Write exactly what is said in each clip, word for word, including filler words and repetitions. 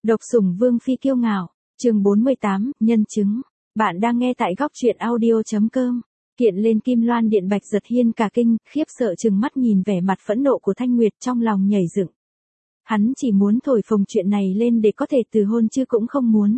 Độc sủng vương phi kiêu ngạo, chương bốn mươi tám, nhân chứng. Bạn đang nghe tại góc truyện audio.com. Kiện lên Kim Loan Điện, Bạch Giật Hiên cả kinh, khiếp sợ trừng mắt nhìn vẻ mặt phẫn nộ của Thanh Nguyệt, trong lòng nhảy dựng. Hắn chỉ muốn thổi phồng chuyện này lên để có thể từ hôn chứ cũng không muốn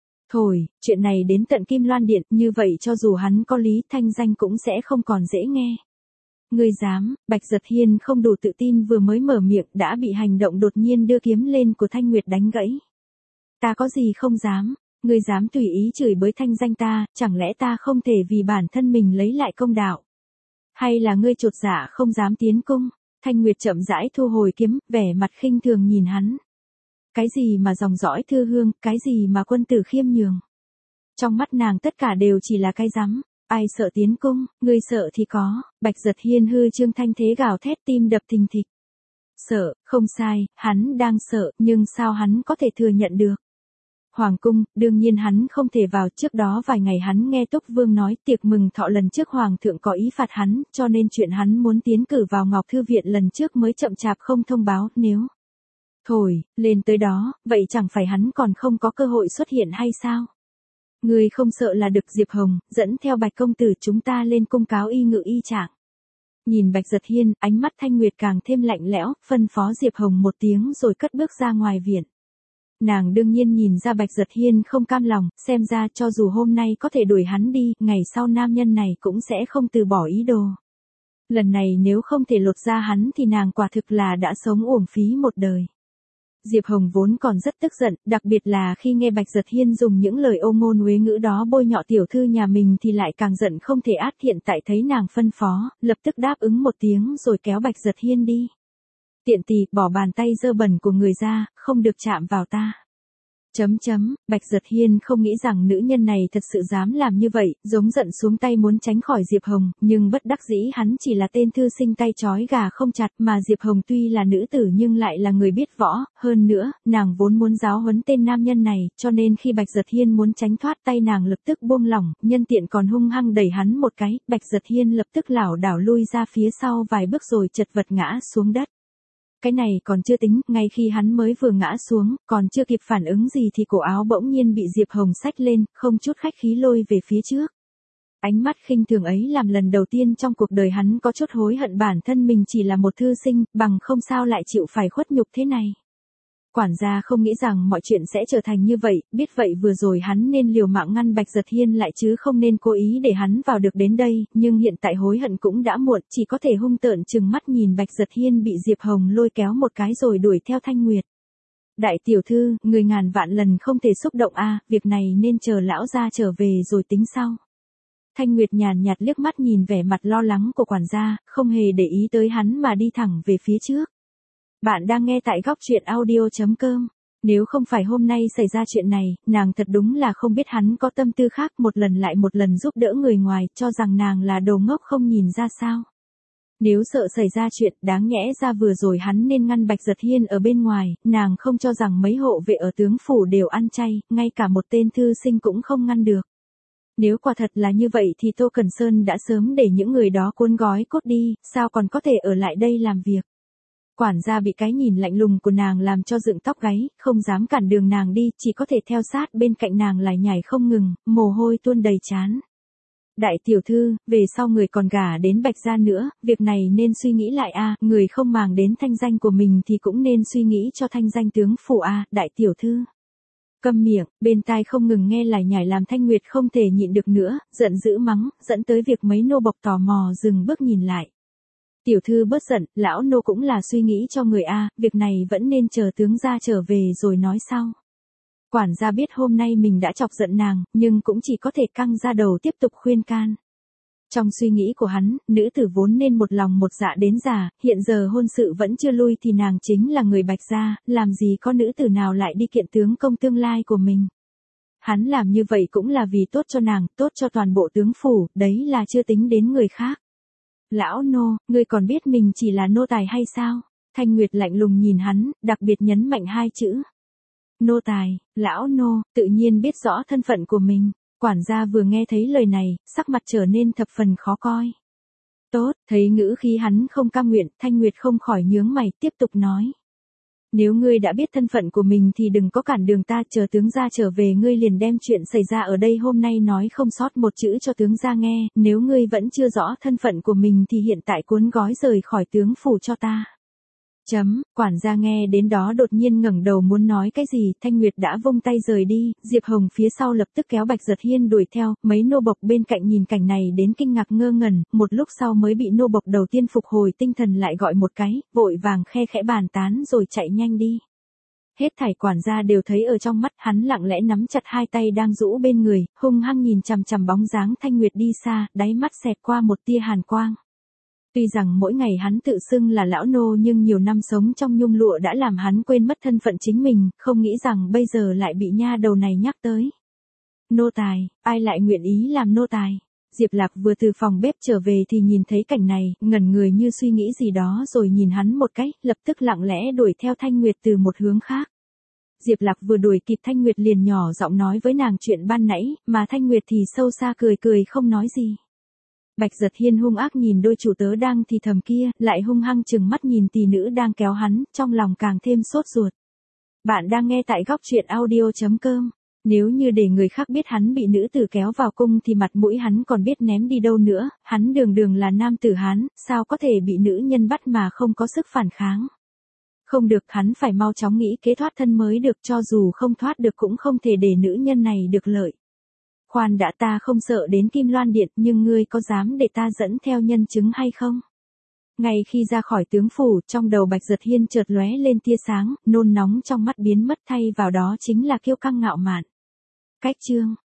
thổi chuyện này đến tận Kim Loan Điện, như vậy cho dù hắn có lý, thanh danh cũng sẽ không còn dễ nghe. Ngươi dám? Bạch Giật Hiên không đủ tự tin, vừa mới mở miệng đã bị hành động đột nhiên đưa kiếm lên của Thanh Nguyệt đánh gãy. Ta có gì không dám? Ngươi dám tùy ý chửi bới thanh danh ta, chẳng lẽ ta không thể vì bản thân mình lấy lại công đạo? Hay là ngươi chột dạ không dám tiến cung? Thanh Nguyệt chậm rãi thu hồi kiếm, vẻ mặt khinh thường nhìn hắn. Cái gì mà dòng dõi thư hương, cái gì mà quân tử khiêm nhường? Trong mắt nàng tất cả đều chỉ là cái rắm. Ai sợ tiến cung, ngươi sợ thì có. Bạch Giật Hiên hư trương thanh thế gào thét, tim đập thình thịch. Sợ, không sai, hắn đang sợ, nhưng sao hắn có thể thừa nhận được? Hoàng cung, đương nhiên hắn không thể vào. Trước đó vài ngày hắn nghe Túc Vương nói tiệc mừng thọ lần trước Hoàng thượng có ý phạt hắn, cho nên chuyện hắn muốn tiến cử vào Ngọc Thư Viện lần trước mới chậm chạp không thông báo. Nếu thổi lên tới đó, vậy chẳng phải hắn còn không có cơ hội xuất hiện hay sao? Ngươi không sợ là được. Diệp Hồng, dẫn theo Bạch công tử chúng ta lên cung cáo y ngự y trạng. Nhìn Bạch Giật Hiên, ánh mắt Thanh Nguyệt càng thêm lạnh lẽo, phân phó Diệp Hồng một tiếng rồi cất bước ra ngoài viện. Nàng đương nhiên nhìn ra Bạch Giật Hiên không cam lòng, xem ra cho dù hôm nay có thể đuổi hắn đi, ngày sau nam nhân này cũng sẽ không từ bỏ ý đồ. Lần này nếu không thể lột ra hắn thì nàng quả thực là đã sống uổng phí một đời. Diệp Hồng vốn còn rất tức giận, đặc biệt là khi nghe Bạch Giật Hiên dùng những lời ô ngôn uế ngữ đó bôi nhọ tiểu thư nhà mình thì lại càng giận không thể át. Hiện tại thấy nàng phân phó, lập tức đáp ứng một tiếng rồi kéo Bạch Giật Hiên đi. Tiện tỳ, bỏ bàn tay dơ bẩn của người ra, không được chạm vào ta. Chấm chấm, Bạch Giật Hiên không nghĩ rằng nữ nhân này thật sự dám làm như vậy, giống giận xuống tay muốn tránh khỏi Diệp Hồng, nhưng bất đắc dĩ hắn chỉ là tên thư sinh tay trói gà không chặt, mà Diệp Hồng tuy là nữ tử nhưng lại là người biết võ, hơn nữa, nàng vốn muốn giáo huấn tên nam nhân này, cho nên khi Bạch Giật Hiên muốn tránh thoát tay nàng lập tức buông lỏng, nhân tiện còn hung hăng đẩy hắn một cái, Bạch Giật Hiên lập tức lảo đảo lui ra phía sau vài bước rồi chật vật ngã xuống đất. Cái này còn chưa tính, ngay khi hắn mới vừa ngã xuống, còn chưa kịp phản ứng gì thì cổ áo bỗng nhiên bị Diệp Hồng xách lên, không chút khách khí lôi về phía trước. Ánh mắt khinh thường ấy làm lần đầu tiên trong cuộc đời hắn có chút hối hận bản thân mình chỉ là một thư sinh, bằng không sao lại chịu phải khuất nhục thế này. Quản gia không nghĩ rằng mọi chuyện sẽ trở thành như vậy, biết vậy vừa rồi hắn nên liều mạng ngăn Bạch Giật Hiên lại chứ không nên cố ý để hắn vào được đến đây, nhưng hiện tại hối hận cũng đã muộn, chỉ có thể hung tợn trừng mắt nhìn Bạch Giật Hiên bị Diệp Hồng lôi kéo một cái rồi đuổi theo Thanh Nguyệt. Đại tiểu thư, người ngàn vạn lần không thể xúc động a, việc này nên chờ lão gia trở về rồi tính sau. Thanh Nguyệt nhàn nhạt liếc mắt nhìn vẻ mặt lo lắng của quản gia, không hề để ý tới hắn mà đi thẳng về phía trước. Bạn đang nghe tại góc truyện audio.com. Nếu không phải hôm nay xảy ra chuyện này, nàng thật đúng là không biết hắn có tâm tư khác, một lần lại một lần giúp đỡ người ngoài, cho rằng nàng là đồ ngốc không nhìn ra sao. Nếu sợ xảy ra chuyện, đáng nhẽ ra vừa rồi hắn nên ngăn Bạch Giật Hiên ở bên ngoài, nàng không cho rằng mấy hộ vệ ở tướng phủ đều ăn chay, ngay cả một tên thư sinh cũng không ngăn được. Nếu quả thật là như vậy thì Tô Cẩn Sơn đã sớm để những người đó cuốn gói cốt đi, sao còn có thể ở lại đây làm việc. Quản gia bị cái nhìn lạnh lùng của nàng làm cho dựng tóc gáy, không dám cản đường nàng đi, chỉ có thể theo sát bên cạnh nàng lải nhải không ngừng, mồ hôi tuôn đầy trán. Đại tiểu thư, về sau người còn gả đến Bạch gia nữa, việc này nên suy nghĩ lại a, người không màng đến thanh danh của mình thì cũng nên suy nghĩ cho thanh danh tướng phủ a, đại tiểu thư. Câm miệng, bên tai không ngừng nghe lải nhải làm Thanh Nguyệt không thể nhịn được nữa, giận dữ mắng, dẫn tới việc mấy nô bộc tò mò dừng bước nhìn lại. Tiểu thư bớt giận, lão nô cũng là suy nghĩ cho người a, việc này vẫn nên chờ tướng gia trở về rồi nói sau. Quản gia biết hôm nay mình đã chọc giận nàng, nhưng cũng chỉ có thể căng ra đầu tiếp tục khuyên can. Trong suy nghĩ của hắn, nữ tử vốn nên một lòng một dạ đến già, hiện giờ hôn sự vẫn chưa lui thì nàng chính là người Bạch gia, làm gì có nữ tử nào lại đi kiện tướng công tương lai của mình. Hắn làm như vậy cũng là vì tốt cho nàng, tốt cho toàn bộ tướng phủ, đấy là chưa tính đến người khác. Lão nô, ngươi còn biết mình chỉ là nô tài hay sao? Thanh Nguyệt lạnh lùng nhìn hắn, đặc biệt nhấn mạnh hai chữ. Nô tài, lão nô, tự nhiên biết rõ thân phận của mình. Quản gia vừa nghe thấy lời này, sắc mặt trở nên thập phần khó coi. Tốt, thấy ngữ khí hắn không cam nguyện, Thanh Nguyệt không khỏi nhướng mày, tiếp tục nói. Nếu ngươi đã biết thân phận của mình thì đừng có cản đường ta, chờ tướng gia trở về ngươi liền đem chuyện xảy ra ở đây hôm nay nói không sót một chữ cho tướng gia nghe, nếu ngươi vẫn chưa rõ thân phận của mình thì hiện tại cuốn gói rời khỏi tướng phủ cho ta. Chấm, quản gia nghe đến đó đột nhiên ngẩng đầu muốn nói cái gì, Thanh Nguyệt đã vung tay rời đi, Diệp Hồng phía sau lập tức kéo Bạch Giật Hiên đuổi theo, mấy nô bộc bên cạnh nhìn cảnh này đến kinh ngạc ngơ ngẩn, một lúc sau mới bị nô bộc đầu tiên phục hồi tinh thần lại gọi một cái, vội vàng khe khẽ bàn tán rồi chạy nhanh đi. Hết thảy quản gia đều thấy ở trong mắt, hắn lặng lẽ nắm chặt hai tay đang rũ bên người, hung hăng nhìn chằm chằm bóng dáng Thanh Nguyệt đi xa, đáy mắt xẹt qua một tia hàn quang. Tuy rằng mỗi ngày hắn tự xưng là lão nô nhưng nhiều năm sống trong nhung lụa đã làm hắn quên mất thân phận chính mình, không nghĩ rằng bây giờ lại bị nha đầu này nhắc tới. Nô tài, ai lại nguyện ý làm nô tài? Diệp Lạc vừa từ phòng bếp trở về thì nhìn thấy cảnh này, ngẩn người như suy nghĩ gì đó rồi nhìn hắn một cái, lập tức lặng lẽ đuổi theo Thanh Nguyệt từ một hướng khác. Diệp Lạc vừa đuổi kịp Thanh Nguyệt liền nhỏ giọng nói với nàng chuyện ban nãy, mà Thanh Nguyệt thì sâu xa cười cười không nói gì. Bạch Giật Hiên hung ác nhìn đôi chủ tớ đang thì thầm kia, lại hung hăng chừng mắt nhìn tỷ nữ đang kéo hắn, trong lòng càng thêm sốt ruột. Bạn đang nghe tại góc truyện audio chấm com. Nếu như để người khác biết hắn bị nữ tử kéo vào cung thì mặt mũi hắn còn biết ném đi đâu nữa, hắn đường đường là nam tử Hán, sao có thể bị nữ nhân bắt mà không có sức phản kháng. Không được, hắn phải mau chóng nghĩ kế thoát thân mới được, cho dù không thoát được cũng không thể để nữ nhân này được lợi. Khoan đã, ta không sợ đến Kim Loan Điện, nhưng ngươi có dám để ta dẫn theo nhân chứng hay không? Ngay khi ra khỏi tướng phủ, trong đầu Bạch Giật Hiên chợt lóe lên tia sáng, nôn nóng trong mắt biến mất thay vào đó chính là kiêu căng ngạo mạn. Cách chương